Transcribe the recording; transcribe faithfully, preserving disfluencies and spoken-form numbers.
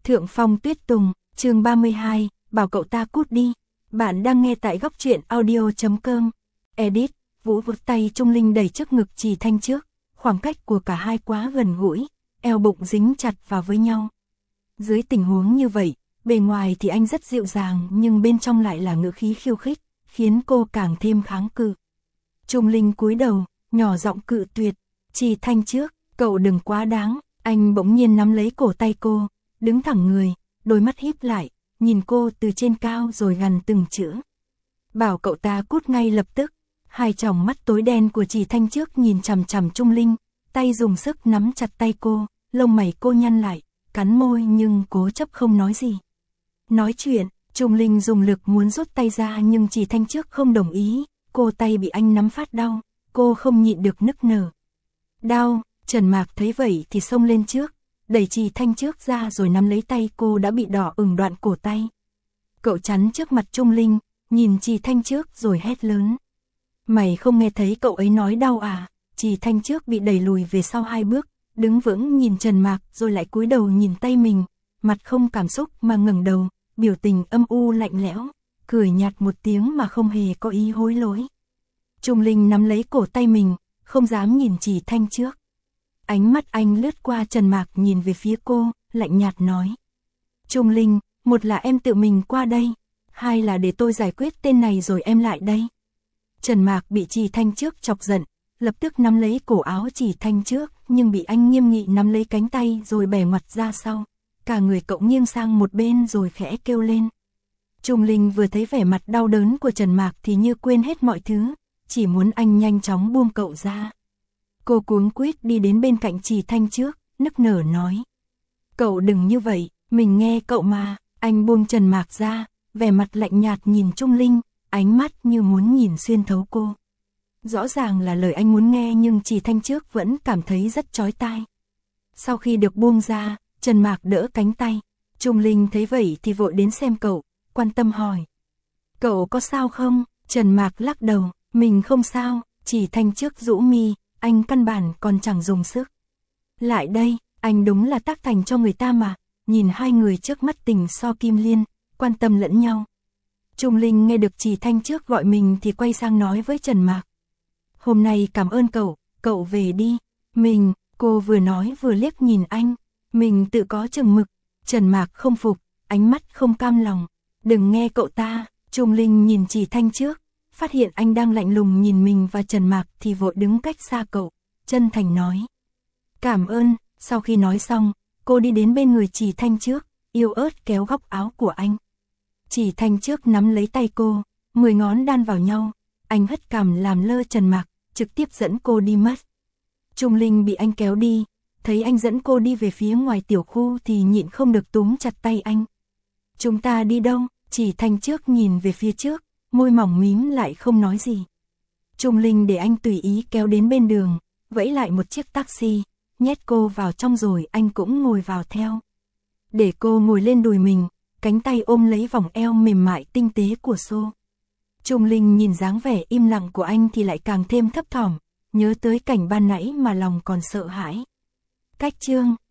Thượng Phong Tuyết Tùng, chương ba mươi hai, bảo cậu ta cút đi. Bạn đang nghe tại góc truyện audio chấm com. Edit, Vũ vụt tay Trung Linh đẩy trước ngực Trì Thanh trước, khoảng cách của cả hai quá gần gũi, eo bụng dính chặt vào với nhau. Dưới tình huống như vậy, bề ngoài thì anh rất dịu dàng nhưng bên trong lại là ngữ khí khiêu khích, khiến cô càng thêm kháng cự. Trung Linh cúi đầu, nhỏ giọng cự tuyệt, Trì Thanh trước, cậu đừng quá đáng. Anh bỗng nhiên nắm lấy cổ tay cô, đứng thẳng người, đôi mắt híp lại, nhìn cô từ trên cao rồi gằn từng chữ. Bảo cậu ta cút ngay lập tức. Hai tròng mắt tối đen của Trì Thanh trước nhìn chằm chằm Trung Linh, tay dùng sức nắm chặt tay cô, lông mày cô nhăn lại, cắn môi nhưng cố chấp không nói gì. Nói chuyện, Trung Linh dùng lực muốn rút tay ra nhưng Trì Thanh trước không đồng ý, cô tay bị anh nắm phát đau, cô không nhịn được nức nở. Đau, Trần Mạc thấy vậy thì xông lên trước, đẩy Trì Thanh trước ra rồi nắm lấy tay cô đã bị đỏ ửng đoạn cổ tay. Cậu chắn trước mặt Trung Linh, nhìn Trì Thanh trước rồi hét lớn. Mày không nghe thấy cậu ấy nói đau à? Trì Thanh trước bị đẩy lùi về sau hai bước, đứng vững nhìn Trần Mạc rồi lại cúi đầu nhìn tay mình, mặt không cảm xúc mà ngẩng đầu, biểu tình âm u lạnh lẽo, cười nhạt một tiếng mà không hề có ý hối lỗi. Trung Linh nắm lấy cổ tay mình, không dám nhìn Trì Thanh trước. Ánh mắt anh lướt qua Trần Mạc nhìn về phía cô, lạnh nhạt nói. Trung Linh, một là em tự mình qua đây, hai là để tôi giải quyết tên này rồi em lại đây. Trần Mạc bị Trì Thanh trước chọc giận, lập tức nắm lấy cổ áo Trì Thanh trước, nhưng bị anh nghiêm nghị nắm lấy cánh tay rồi bẻ ngoặt ra sau. Cả người cậu nghiêng sang một bên rồi khẽ kêu lên. Trung Linh vừa thấy vẻ mặt đau đớn của Trần Mạc thì như quên hết mọi thứ, chỉ muốn anh nhanh chóng buông cậu ra. Cô cuống quýt đi đến bên cạnh Trì Thanh trước, nức nở nói. Cậu đừng như vậy, mình nghe cậu mà. Anh buông Trần Mạc ra, vẻ mặt lạnh nhạt nhìn Trung Linh, ánh mắt như muốn nhìn xuyên thấu cô. Rõ ràng là lời anh muốn nghe nhưng Trì Thanh trước vẫn cảm thấy rất chói tai. Sau khi được buông ra, Trần Mạc đỡ cánh tay. Trung Linh thấy vậy thì vội đến xem cậu, quan tâm hỏi. Cậu có sao không? Trần Mạc lắc đầu, mình không sao. Trì Thanh trước rũ mi, anh căn bản còn chẳng dùng sức. Lại đây, anh đúng là tác thành cho người ta mà. Nhìn hai người trước mắt tình so kim liên, quan tâm lẫn nhau. Trung Linh nghe được Trì Thanh trước gọi mình thì quay sang nói với Trần Mạc. Hôm nay cảm ơn cậu, cậu về đi. Mình, cô vừa nói vừa liếc nhìn anh. Mình tự có chừng mực. Trần Mạc không phục, ánh mắt không cam lòng. Đừng nghe cậu ta. Trung Linh nhìn Trì Thanh trước, phát hiện anh đang lạnh lùng nhìn mình và Trần Mạc thì vội đứng cách xa cậu, chân thành nói. Cảm ơn. Sau khi nói xong, cô đi đến bên người Trì Thanh trước, yêu ớt kéo góc áo của anh. Trì Thanh trước nắm lấy tay cô, mười ngón đan vào nhau, anh hất cằm làm lơ Trần Mạc, trực tiếp dẫn cô đi mất. Trung Linh bị anh kéo đi, thấy anh dẫn cô đi về phía ngoài tiểu khu thì nhịn không được túm chặt tay anh. Chúng ta đi đâu? Trì Thanh trước nhìn về phía trước, môi mỏng mím lại không nói gì. Trung Linh để anh tùy ý kéo đến bên đường, vẫy lại một chiếc taxi, nhét cô vào trong rồi anh cũng ngồi vào theo. Để cô ngồi lên đùi mình, cánh tay ôm lấy vòng eo mềm mại tinh tế của Xô. Trung Linh nhìn dáng vẻ im lặng của anh thì lại càng thêm thấp thỏm, nhớ tới cảnh ban nãy mà lòng còn sợ hãi. Cách chương